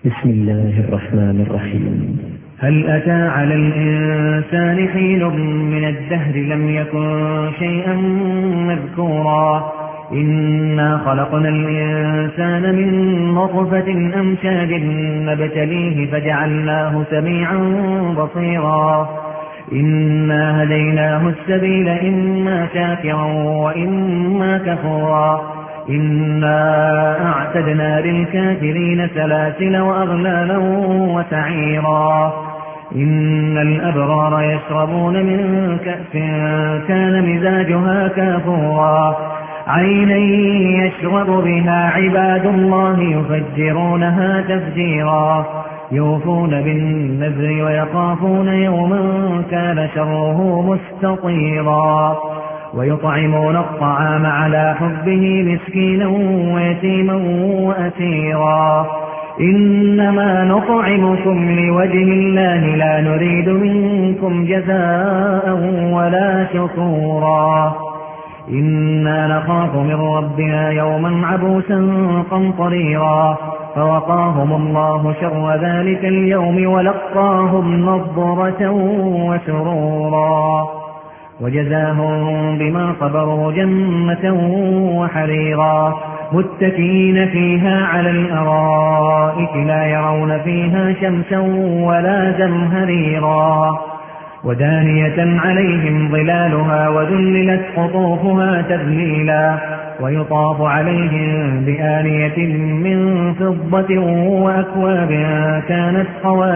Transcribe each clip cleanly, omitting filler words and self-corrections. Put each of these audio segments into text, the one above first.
بسم الله الرحمن الرحيم. هل أتى على الإنسان حين من الدهر لم يكن شيئا مذكورا إنا خلقنا الإنسان من نطفة أمشاج نبتليه فجعلناه سميعا بصيرا إنا هديناه السبيل إما شاكرا وإما كفورا إنا أعتدنا للكافرين سلاسل وأغلالا وسعيرا إن الأبرار يشربون من كأس كان مزاجها كافورا عينا يشرب بها عباد الله يفجرونها تفجيرا يوفون بالنذر ويخافون يوما كان شره مستطيرا ويطعمون الطعام على حبه مسكينا ويتيما وأسيرا إنما نطعمكم لوجه الله لا نريد منكم جزاء ولا شكورا إنا نخاف من ربنا يوما عبوسا قمطريرا فوقاهم الله شر ذلك اليوم ولقاهم نضرة وسرورا وجزاهم بما صبروا جنة وحريرا متكئين فيها على الأرائك لا يرون فيها شمسا ولا زمهريرا ودانية عليهم ظلالها وذللت قطوفها تذليلا ويطاف عليهم بآنية من فضة وأكواب كانت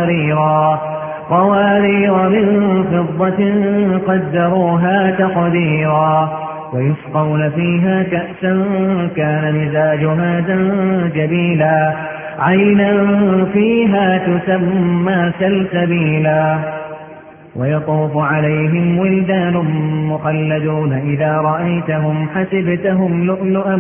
قوارير من فضة قدروها تقديرا ويسقون فيها كأسا كان مزاجها زنجبيلا عينا فيها تسمى سلسبيلا ويطوف عليهم ولدان مخلدون إذا رأيتهم حسبتهم لؤلؤا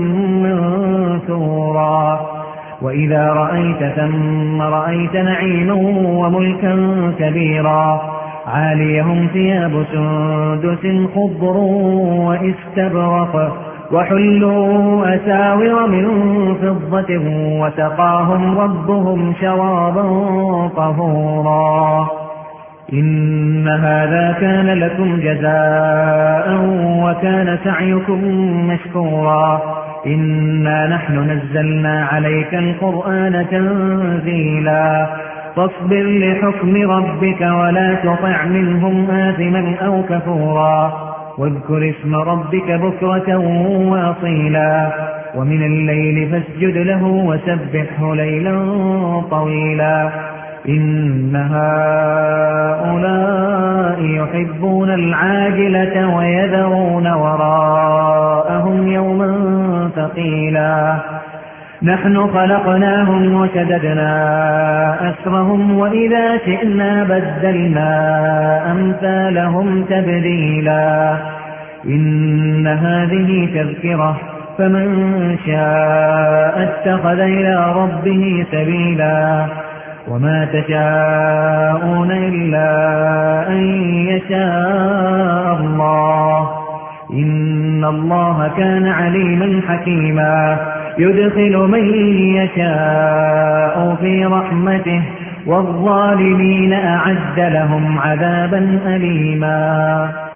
منثورا وإذا رأيت ثم رأيت نعيما وملكا كبيرا عاليهم ثياب سندس خضر واستبرق وحلوا أساور من فضة وسقاهم ربهم شرابا طهورا إن هذا كان لكم جزاء وكان سعيكم مشكورا إنا نحن نزلنا عليك القرآن تنزيلا فاصبر لحكم ربك ولا تطع منهم آثما أو كفورا واذكر اسم ربك بكرة وأصيلا ومن الليل فاسجد له وسبحه ليلا طويلا إن هؤلاء يحبون العاجلة ويذرون وراءهم يوما ثقيلا نحن خلقناهم وشددنا أسرهم وإذا شئنا بدلنا أمثالهم تبديلا إن هذه تذكرة فمن شاء اتخذ إلى ربه سبيلا وما تشاءون إلا أن يشاء الله إن الله كان عليما حكيما يدخل من يشاء في رحمته والظالمين أعد لهم عذابا أليما.